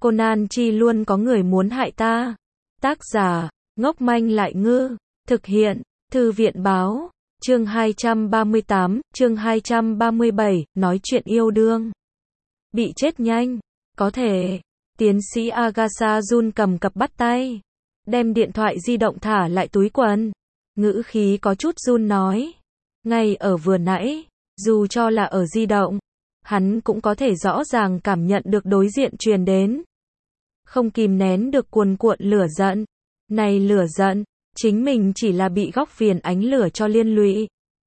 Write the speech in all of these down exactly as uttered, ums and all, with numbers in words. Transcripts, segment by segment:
Conan chi luôn có người muốn hại ta. Tác giả, ngốc manh lại ngư. Thực hiện, Thư viện báo. Chương hai trăm ba mươi tám, chương hai trăm ba mươi bảy, nói chuyện yêu đương. Bị chết nhanh. Có thể. Tiến sĩ Agatha run cầm cập bắt tay. Đem điện thoại di động thả lại túi quần. Ngữ khí có chút run nói. Ngay ở vừa nãy, dù cho là ở di động, hắn cũng có thể rõ ràng cảm nhận được đối diện truyền đến. Không kìm nén được cuồn cuộn lửa giận. Này lửa giận, chính mình chỉ là bị góc viền ánh lửa cho liên lụy.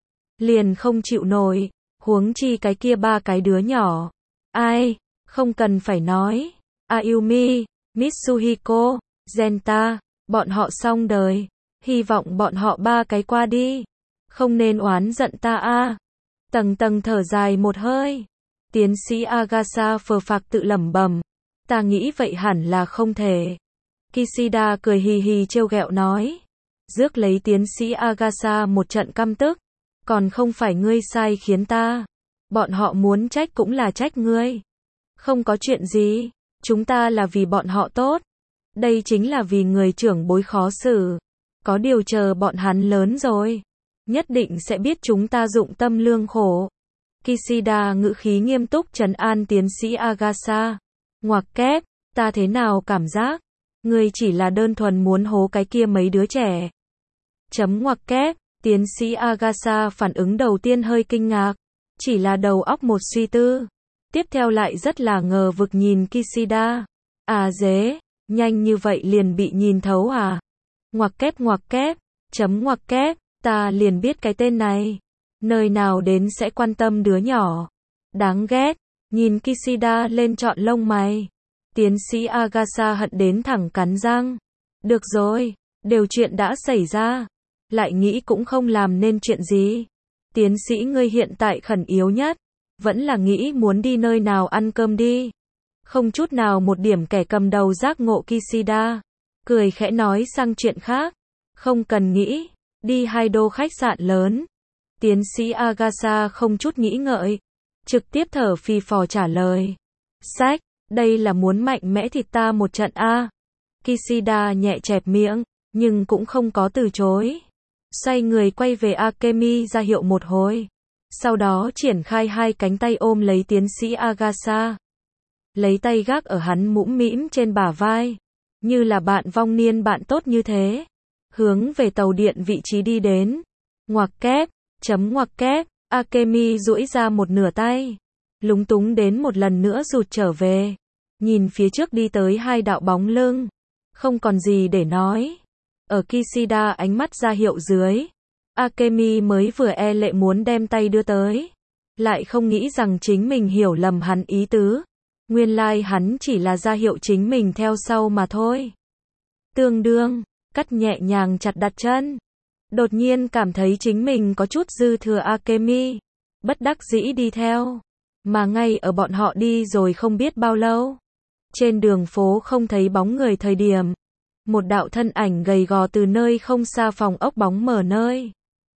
Liền không chịu nổi, huống chi cái kia ba cái đứa nhỏ. Ai, không cần phải nói. Ayumi, Mitsuhiko, Genta, bọn họ xong đời. Hy vọng bọn họ ba cái qua đi. Không nên oán giận ta a. Tầng tầng thở dài một hơi. Tiến sĩ Agatha phờ phạc tự lẩm bẩm. Ta nghĩ vậy hẳn là không thể. Kishida cười hì hì trêu ghẹo nói. Rước lấy tiến sĩ Agatha một trận căm tức. Còn không phải ngươi sai khiến ta. Bọn họ muốn trách cũng là trách ngươi. Không có chuyện gì. Chúng ta là vì bọn họ tốt. Đây chính là vì người trưởng bối khó xử. Có điều chờ bọn hắn lớn rồi. Nhất định sẽ biết chúng ta dụng tâm lương khổ. Kishida ngữ khí nghiêm túc trấn an tiến sĩ Agatha. Ngoặc kép, ta thế nào cảm giác? Ngươi chỉ là đơn thuần muốn hố cái kia mấy đứa trẻ. Chấm ngoặc kép, tiến sĩ Agatha phản ứng đầu tiên hơi kinh ngạc. Chỉ là đầu óc một suy tư. Tiếp theo lại rất là ngờ vực nhìn Kishida. À dế, nhanh như vậy liền bị nhìn thấu à? Ngoặc kép ngoặc kép, chấm ngoặc kép, ta liền biết cái tên này. Nơi nào đến sẽ quan tâm đứa nhỏ. Đáng ghét, nhìn Kishida lên trọn lông mày. Tiến sĩ Agatha hận đến thẳng cắn răng. Được rồi, đều chuyện đã xảy ra. Lại nghĩ cũng không làm nên chuyện gì. Tiến sĩ ngươi hiện tại khẩn yếu nhất. Vẫn là nghĩ muốn đi nơi nào ăn cơm đi. Không chút nào một điểm kẻ cầm đầu giác ngộ Kishida. Cười khẽ nói sang chuyện khác. Không cần nghĩ. Đi hai đô khách sạn lớn. Tiến sĩ Agatha không chút nghĩ ngợi. Trực tiếp thở phì phò trả lời. Sách, đây là muốn mạnh mẽ thịt ta một trận a. Kishida nhẹ chẹp miệng, nhưng cũng không có từ chối. Xoay người quay về Akemi ra hiệu một hồi. Sau đó triển khai hai cánh tay ôm lấy tiến sĩ Agatha. Lấy tay gác ở hắn mũm mĩm trên bả vai. Như là bạn vong niên bạn tốt như thế. Hướng về tàu điện vị trí đi đến. Ngoặc kép, chấm ngoặc kép, Akemi duỗi ra một nửa tay. Lúng túng đến một lần nữa rụt trở về. Nhìn phía trước đi tới hai đạo bóng lưng. Không còn gì để nói. Ở Kishida ánh mắt ra hiệu dưới. Akemi mới vừa e lệ muốn đem tay đưa tới. Lại không nghĩ rằng chính mình hiểu lầm hắn ý tứ. Nguyên lai like hắn chỉ là ra hiệu chính mình theo sau mà thôi. Tương đương, cắt nhẹ nhàng chặt đặt chân. Đột nhiên cảm thấy chính mình có chút dư thừa Akemi. Bất đắc dĩ đi theo. Mà ngay ở bọn họ đi rồi không biết bao lâu. Trên đường phố không thấy bóng người thời điểm. Một đạo thân ảnh gầy gò từ nơi không xa phòng ốc bóng mở nơi.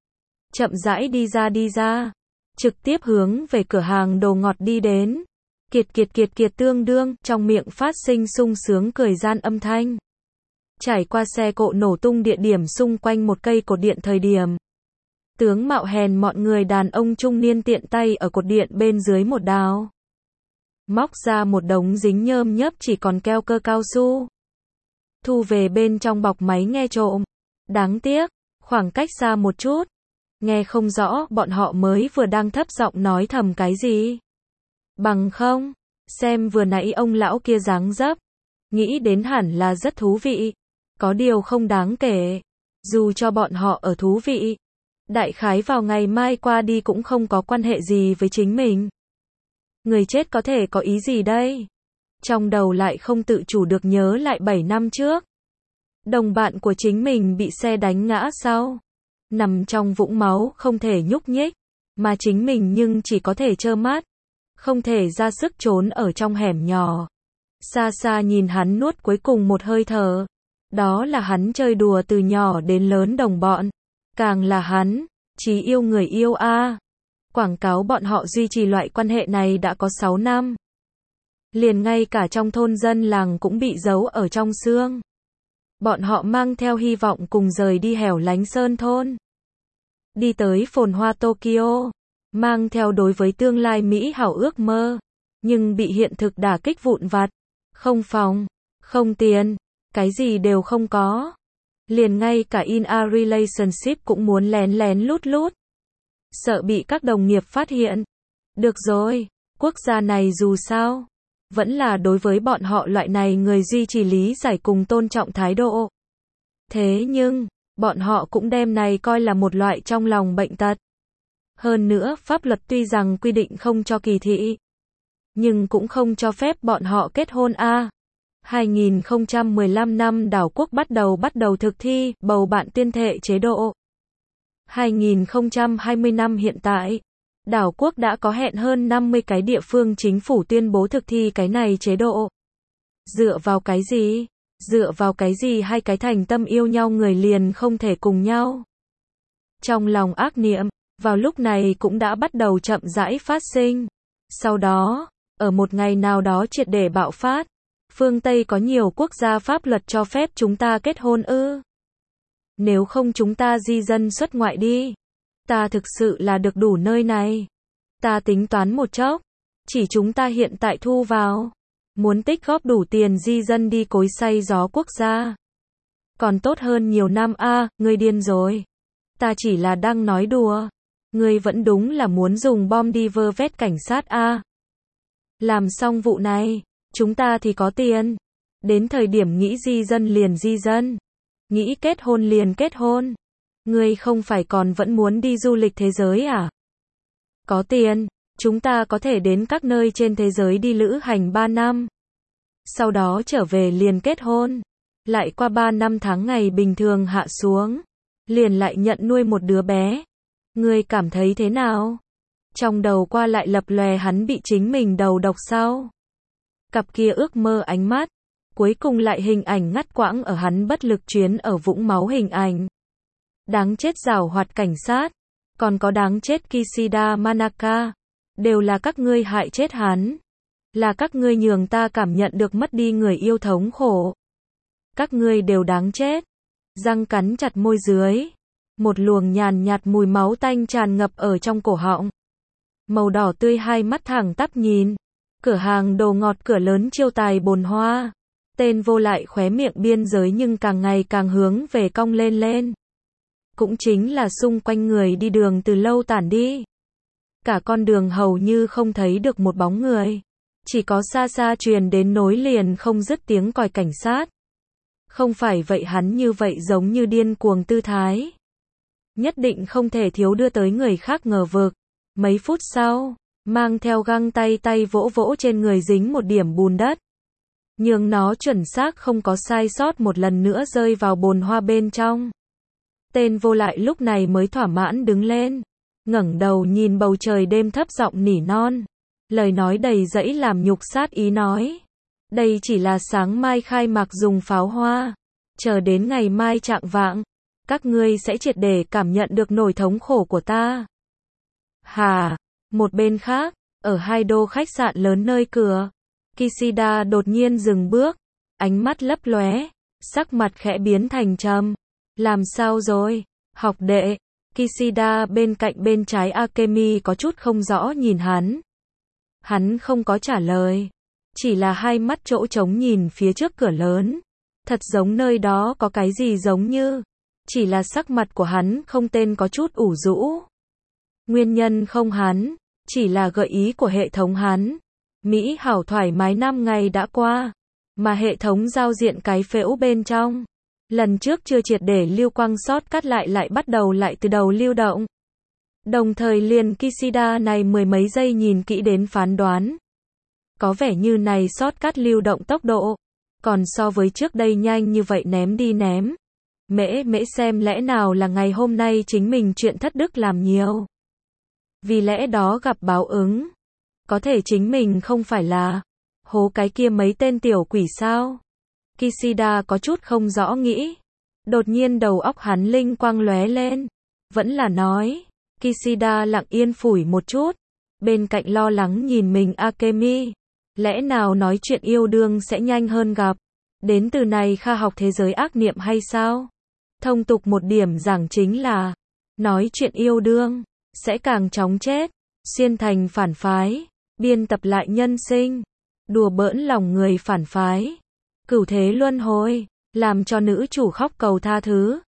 Chậm rãi đi ra đi ra. Trực tiếp hướng về cửa hàng đồ ngọt đi đến. Kiệt kiệt kiệt kiệt tương đương, trong miệng phát sinh sung sướng cười gian âm thanh. Trải qua xe cộ nổ tung địa điểm xung quanh một cây cột điện thời điểm. Tướng mạo hèn mọn người đàn ông trung niên tiện tay ở cột điện bên dưới một đào. Móc ra một đống dính nhơm nhớp chỉ còn keo cơ cao su. Thu về bên trong bọc máy nghe trộm. Đáng tiếc, khoảng cách xa một chút. Nghe không rõ bọn họ mới vừa đang thấp giọng nói thầm cái gì. Bằng không, xem vừa nãy ông lão kia dáng dấp. Nghĩ đến hẳn là rất thú vị. Có điều không đáng kể. Dù cho bọn họ ở thú vị. Đại khái vào ngày mai qua đi cũng không có quan hệ gì với chính mình. Người chết có thể có ý gì đây? Trong đầu lại không tự chủ được nhớ lại bảy năm trước. Đồng bạn của chính mình bị xe đánh ngã sau. Nằm trong vũng máu không thể nhúc nhích. Mà chính mình nhưng chỉ có thể trơ mắt. Không thể ra sức trốn ở trong hẻm nhỏ. Xa xa nhìn hắn nuốt cuối cùng một hơi thở. Đó là hắn chơi đùa từ nhỏ đến lớn đồng bọn. Càng là hắn, chí yêu người yêu a. Quảng cáo bọn họ duy trì loại quan hệ này đã có sáu năm. Liền ngay cả trong thôn dân làng cũng bị giấu ở trong xương. Bọn họ mang theo hy vọng cùng rời đi hẻo lánh sơn thôn. Đi tới phồn hoa Tokyo. Mang theo đối với tương lai Mỹ hảo ước mơ. Nhưng bị hiện thực đả kích vụn vặt. Không phòng, không tiền, cái gì đều không có. Liền ngay cả in a relationship cũng muốn lén lén lút lút. Sợ bị các đồng nghiệp phát hiện. Được rồi, quốc gia này dù sao, vẫn là đối với bọn họ loại này người duy trì lý giải cùng tôn trọng thái độ. Thế nhưng, bọn họ cũng đem này coi là một loại trong lòng bệnh tật. Hơn nữa, pháp luật tuy rằng quy định không cho kỳ thị, nhưng cũng không cho phép bọn họ kết hôn a. À, hai nghìn không trăm mười lăm năm đảo quốc bắt đầu bắt đầu thực thi bầu bạn tuyên thệ chế độ. hai nghìn không trăm hai mươi năm hiện tại, đảo quốc đã có hẹn hơn năm mươi cái địa phương chính phủ tuyên bố thực thi cái này chế độ. Dựa vào cái gì? Dựa vào cái gì hai cái thành tâm yêu nhau người liền không thể cùng nhau? Trong lòng ác niệm, vào lúc này cũng đã bắt đầu chậm rãi phát sinh. Sau đó, ở một ngày nào đó triệt để bạo phát, phương Tây có nhiều quốc gia pháp luật cho phép chúng ta kết hôn ư? Nếu không chúng ta di dân xuất ngoại đi. Ta thực sự là được đủ nơi này. Ta tính toán một chốc, chỉ chúng ta hiện tại thu vào, muốn tích góp đủ tiền di dân đi cối xay gió quốc gia. Còn tốt hơn nhiều năm a, à, ngươi điên rồi. Ta chỉ là đang nói đùa. Ngươi vẫn đúng là muốn dùng bom đi vơ vét cảnh sát a. À. Làm xong vụ này, chúng ta thì có tiền. Đến thời điểm nghĩ di dân liền di dân. Nghĩ kết hôn liền kết hôn. Ngươi không phải còn vẫn muốn đi du lịch thế giới à? Có tiền, chúng ta có thể đến các nơi trên thế giới đi lữ hành ba năm. Sau đó trở về liền kết hôn. Lại qua ba năm tháng ngày bình thường hạ xuống. Liền lại nhận nuôi một đứa bé. Ngươi cảm thấy thế nào? Trong đầu qua lại lập lòe hắn bị chính mình đầu độc sau. Cặp kia ước mơ ánh mắt. Cuối cùng lại hình ảnh ngắt quãng ở hắn bất lực chuyến ở vũng máu hình ảnh. Đáng chết giảo hoạt cảnh sát. Còn có đáng chết Kishida Manaka. Đều là các ngươi hại chết hắn. Là các ngươi nhường ta cảm nhận được mất đi người yêu thống khổ. Các ngươi đều đáng chết. Răng cắn chặt môi dưới. Một luồng nhàn nhạt mùi máu tanh tràn ngập ở trong cổ họng. Màu đỏ tươi hai mắt thẳng tắp nhìn. Cửa hàng đồ ngọt cửa lớn chiêu tài bồn hoa. Tên vô lại khóe miệng biên giới nhưng càng ngày càng hướng về cong lên lên. Cũng chính là xung quanh người đi đường từ lâu tản đi. Cả con đường hầu như không thấy được một bóng người. Chỉ có xa xa truyền đến nối liền không dứt tiếng còi cảnh sát. Không phải vậy hắn như vậy giống như điên cuồng tư thái. Nhất định không thể thiếu đưa tới người khác ngờ vực. Mấy phút sau, mang theo găng tay tay vỗ vỗ trên người dính một điểm bùn đất. Nhưng nó chuẩn xác không có sai sót một lần nữa rơi vào bồn hoa bên trong. Tên vô lại lúc này mới thỏa mãn đứng lên. Ngẩng đầu nhìn bầu trời đêm thấp giọng nỉ non. Lời nói đầy dẫy làm nhục sát ý nói. Đây chỉ là sáng mai khai mạc dùng pháo hoa. Chờ đến ngày mai trạng vạng. Các ngươi sẽ triệt để cảm nhận được nỗi thống khổ của ta. Hà, một bên khác, ở hai đô khách sạn lớn nơi cửa. Kishida đột nhiên dừng bước. Ánh mắt lấp lóe. Sắc mặt khẽ biến thành trầm. Làm sao rồi? Học đệ. Kishida bên cạnh bên trái Akemi có chút không rõ nhìn hắn. Hắn không có trả lời. Chỉ là hai mắt chỗ trống nhìn phía trước cửa lớn. Thật giống nơi đó có cái gì giống như. Chỉ là sắc mặt của hắn không tên có chút ủ rũ. Nguyên nhân không hắn. Chỉ là gợi ý của hệ thống hắn. Mỹ hảo thoải mái năm ngày đã qua. Mà hệ thống giao diện cái phễu bên trong. Lần trước chưa triệt để lưu quang sót cắt lại lại bắt đầu lại từ đầu lưu động. Đồng thời liền Kishida này mười mấy giây nhìn kỹ đến phán đoán. Có vẻ như này sót cắt lưu động tốc độ. Còn so với trước đây nhanh như vậy ném đi ném. Mễ mễ xem lẽ nào là ngày hôm nay chính mình chuyện thất đức làm nhiều. Vì lẽ đó gặp báo ứng. Có thể chính mình không phải là hố cái kia mấy tên tiểu quỷ sao. Kishida có chút không rõ nghĩ. Đột nhiên đầu óc hắn linh quang lóe lên. Vẫn là nói. Kishida lặng yên phủi một chút. Bên cạnh lo lắng nhìn mình Akemi. Lẽ nào nói chuyện yêu đương sẽ nhanh hơn gặp? Đến từ này kha học thế giới ác niệm hay sao? Thông tục một điểm giảng chính là, nói chuyện yêu đương, sẽ càng chóng chết, xuyên thành phản phái, biên tập lại nhân sinh, đùa bỡn lòng người phản phái, cửu thế luân hồi, làm cho nữ chủ khóc cầu tha thứ.